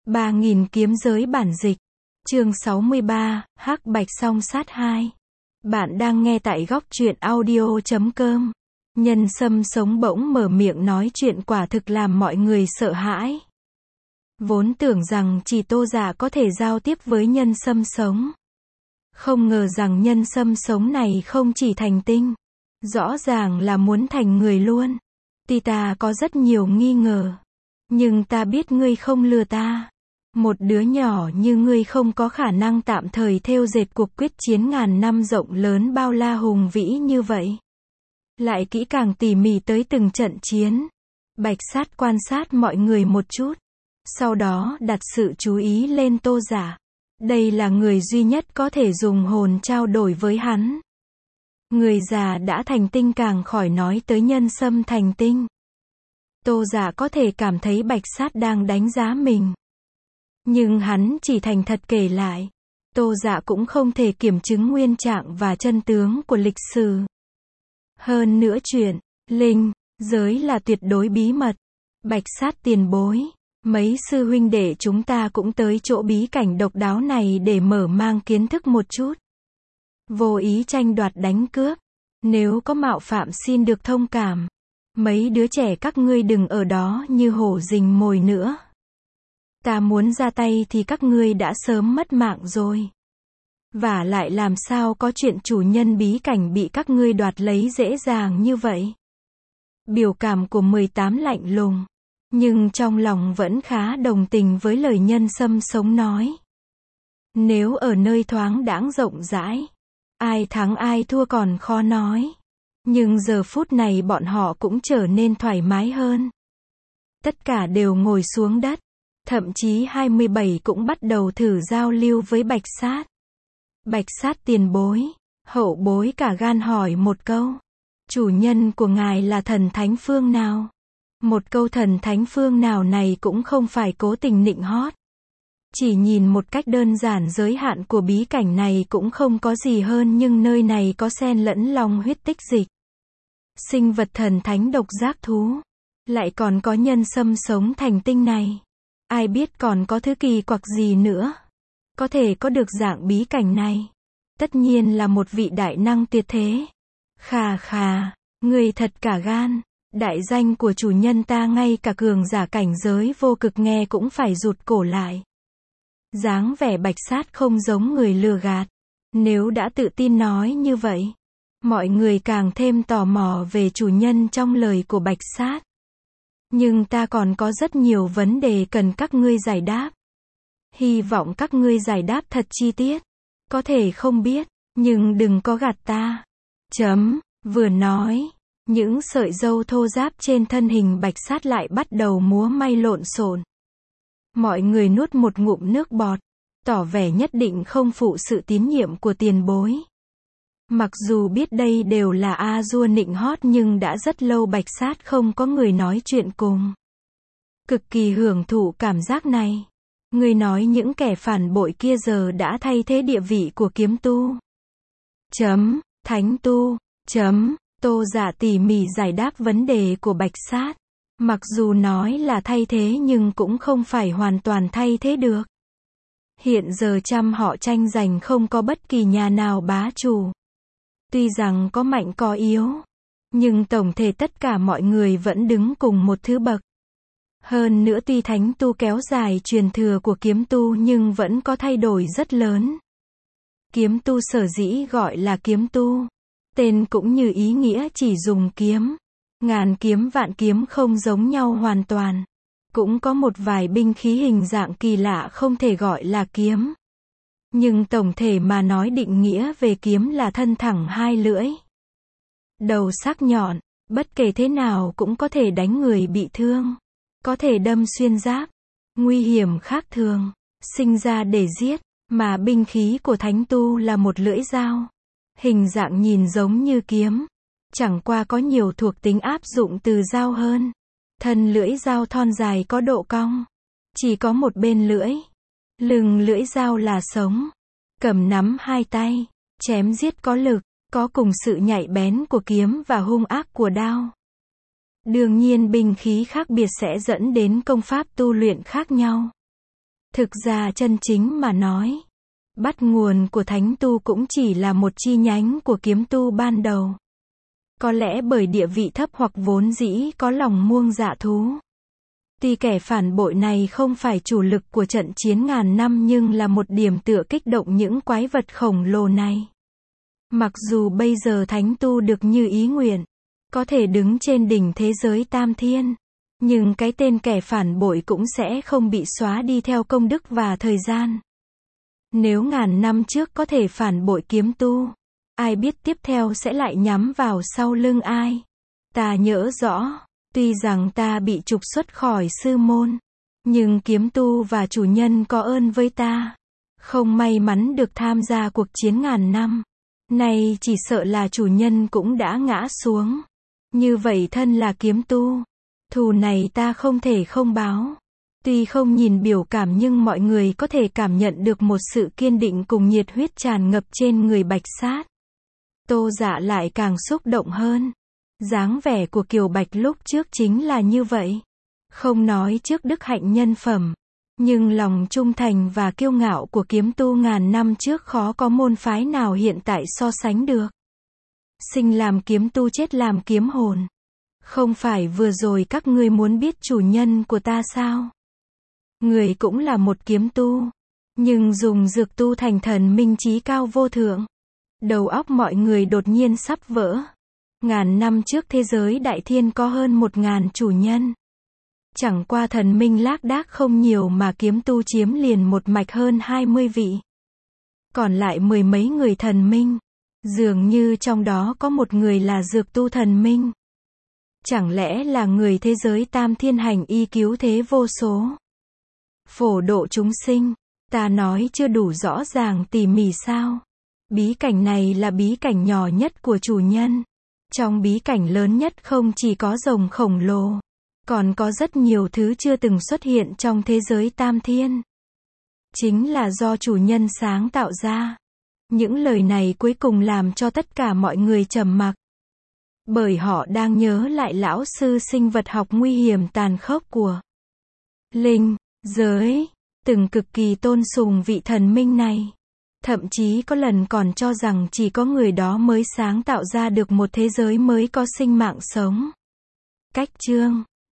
3.000 kiếm giới bản dịch. Chương 63, Hắc Bạch Song Sát 2. Bạn đang nghe tại góc truyện audio.com. Nhân Sâm Sống bỗng mở miệng nói chuyện quả thực làm mọi người sợ hãi. Vốn tưởng rằng chỉ Tô Dạ có thể giao tiếp với Nhân Sâm Sống. Không ngờ rằng Nhân Sâm Sống này không chỉ thành tinh, rõ ràng là muốn thành người luôn. Tuy ta có rất nhiều nghi ngờ, nhưng ta biết ngươi không lừa ta. Một đứa nhỏ như ngươi không có khả năng tạm thời thêu dệt cuộc quyết chiến ngàn năm rộng lớn bao la hùng vĩ như vậy. Lại kỹ càng tỉ mỉ tới từng trận chiến. Bạch Sát quan sát mọi người một chút, sau đó đặt sự chú ý lên Tô Dạ. Đây là người duy nhất có thể dùng hồn trao đổi với hắn. Người già đã thành tinh càng khỏi nói tới Nhân Sâm thành tinh. Tô Dạ có thể cảm thấy Bạch Sát đang đánh giá mình, nhưng hắn chỉ thành thật kể lại. Tô Dạ cũng không thể kiểm chứng nguyên trạng và chân tướng của lịch sử. Hơn nữa chuyện linh giới là tuyệt đối bí mật. Bạch Sát tiền bối, mấy sư huynh đệ chúng ta cũng tới chỗ bí cảnh độc đáo này để mở mang kiến thức một chút. Vô ý tranh đoạt đánh cướp, nếu có mạo phạm xin được thông cảm. Mấy đứa trẻ các ngươi đừng ở đó như hổ rình mồi nữa. Ta muốn ra tay thì các ngươi đã sớm mất mạng rồi. Và lại làm sao có chuyện chủ nhân bí cảnh bị các ngươi đoạt lấy dễ dàng như vậy. Biểu cảm của 18 lạnh lùng, nhưng trong lòng vẫn khá đồng tình với lời Nhân Sâm Sống nói. Nếu ở nơi thoáng đãng rộng rãi, ai thắng ai thua còn khó nói. Nhưng giờ phút này bọn họ cũng trở nên thoải mái hơn. Tất cả đều ngồi xuống đất. Thậm chí 27 cũng bắt đầu thử giao lưu với Bạch Sát. Bạch Sát tiền bối, hậu bối cả gan hỏi một câu. Chủ nhân của ngài là thần thánh phương nào? Một câu thần thánh phương nào này cũng không phải cố tình nịnh hót. Chỉ nhìn một cách đơn giản giới hạn của bí cảnh này cũng không có gì hơn, nhưng nơi này có xen lẫn long huyết tích dịch. Sinh vật thần thánh độc giác thú. Lại còn có Nhân Sâm Sống thành tinh này. Ai biết còn có thứ kỳ quặc gì nữa. Có thể có được dạng bí cảnh này. Tất nhiên là một vị đại năng tuyệt thế. Khà khà, người thật cả gan. Đại danh của chủ nhân ta ngay cả cường giả cảnh giới vô cực nghe cũng phải rụt cổ lại. Dáng vẻ Bạch Sát không giống người lừa gạt. Nếu đã tự tin nói như vậy, mọi người càng thêm tò mò về chủ nhân trong lời của Bạch Sát. Nhưng ta còn có rất nhiều vấn đề cần các ngươi giải đáp. Hy vọng các ngươi giải đáp thật chi tiết. Có thể không biết, nhưng đừng có gạt ta. Vừa nói, những sợi râu thô ráp trên thân hình Bạch Sát lại bắt đầu múa may lộn xộn. Mọi người nuốt một ngụm nước bọt, tỏ vẻ nhất định không phụ sự tín nhiệm của tiền bối. Mặc dù biết đây đều là A-dua nịnh hót nhưng đã rất lâu Bạch Sát không có người nói chuyện cùng. Cực kỳ hưởng thụ cảm giác này. Người nói những kẻ phản bội kia giờ đã thay thế địa vị của kiếm tu. Thánh tu. Tô Dạ tỉ mỉ giải đáp vấn đề của Bạch Sát. Mặc dù nói là thay thế nhưng cũng không phải hoàn toàn thay thế được. Hiện giờ trăm họ tranh giành không có bất kỳ nhà nào bá chủ. Tuy rằng có mạnh có yếu, nhưng tổng thể tất cả mọi người vẫn đứng cùng một thứ bậc. Hơn nữa tuy thánh tu kéo dài truyền thừa của kiếm tu nhưng vẫn có thay đổi rất lớn. Kiếm tu sở dĩ gọi là kiếm tu, tên cũng như ý nghĩa chỉ dùng kiếm. Ngàn kiếm vạn kiếm không giống nhau hoàn toàn. Cũng có một vài binh khí hình dạng kỳ lạ không thể gọi là kiếm. Nhưng tổng thể mà nói định nghĩa về kiếm là thân thẳng hai lưỡi. Đầu sắc nhọn, bất kể thế nào cũng có thể đánh người bị thương. Có thể đâm xuyên giáp. Nguy hiểm khác thường. Sinh ra để giết. Mà binh khí của thánh tu là một lưỡi dao. Hình dạng nhìn giống như kiếm. Chẳng qua có nhiều thuộc tính áp dụng từ dao hơn. Thân lưỡi dao thon dài có độ cong. Chỉ có một bên lưỡi. Lưng lưỡi dao là sống. Cầm nắm hai tay. Chém giết có lực. Có cùng sự nhạy bén của kiếm và hung ác của đao. Đương nhiên binh khí khác biệt sẽ dẫn đến công pháp tu luyện khác nhau. Thực ra chân chính mà nói, bắt nguồn của thánh tu cũng chỉ là một chi nhánh của kiếm tu ban đầu. Có lẽ bởi địa vị thấp hoặc vốn dĩ có lòng muông dạ thú. Tuy kẻ phản bội này không phải chủ lực của trận chiến ngàn năm nhưng là một điểm tựa kích động những quái vật khổng lồ này. Mặc dù bây giờ thánh tu được như ý nguyện, có thể đứng trên đỉnh thế giới tam thiên, nhưng cái tên kẻ phản bội cũng sẽ không bị xóa đi theo công đức và thời gian. Nếu ngàn năm trước có thể phản bội kiếm tu, ai biết tiếp theo sẽ lại nhắm vào sau lưng ai. Ta nhớ rõ, tuy rằng ta bị trục xuất khỏi sư môn, nhưng kiếm tu và chủ nhân có ơn với ta. Không may mắn được tham gia cuộc chiến ngàn năm. Nay chỉ sợ là chủ nhân cũng đã ngã xuống. Như vậy thân là kiếm tu, thù này ta không thể không báo. Tuy không nhìn biểu cảm nhưng mọi người có thể cảm nhận được một sự kiên định cùng nhiệt huyết tràn ngập trên người Bạch Sát. Tô Dạ lại càng xúc động hơn. Dáng vẻ của Kiều Bạch lúc trước chính là như vậy. Không nói trước đức hạnh nhân phẩm, nhưng lòng trung thành và kiêu ngạo của kiếm tu ngàn năm trước khó có môn phái nào hiện tại so sánh được. Sinh làm kiếm tu chết làm kiếm hồn. Không phải vừa rồi các ngươi muốn biết chủ nhân của ta sao? Người cũng là một kiếm tu, nhưng dùng dược tu thành thần minh trí cao vô thượng. Đầu óc mọi người đột nhiên sắp vỡ. Ngàn năm trước thế giới đại thiên có hơn 1000 chủ nhân. Chẳng qua thần minh lác đác không nhiều mà kiếm tu chiếm liền một mạch hơn 20 vị. Còn lại mười mấy người thần minh. Dường như trong đó có một người là dược tu thần minh. Chẳng lẽ là người thế giới tam thiên hành y cứu thế vô số? Phổ độ chúng sinh. Ta nói chưa đủ rõ ràng tỉ mỉ sao? Bí cảnh này là bí cảnh nhỏ nhất của chủ nhân. Trong bí cảnh lớn nhất không chỉ có rồng khổng lồ, còn có rất nhiều thứ chưa từng xuất hiện trong thế giới tam thiên. Chính là do chủ nhân sáng tạo ra. Những lời này cuối cùng làm cho tất cả mọi người trầm mặc. Bởi họ đang nhớ lại lão sư sinh vật học nguy hiểm tàn khốc của linh giới, từng cực kỳ tôn sùng vị thần minh này. Thậm chí có lần còn cho rằng chỉ có người đó mới sáng tạo ra được một thế giới mới có sinh mạng sống. Cách chương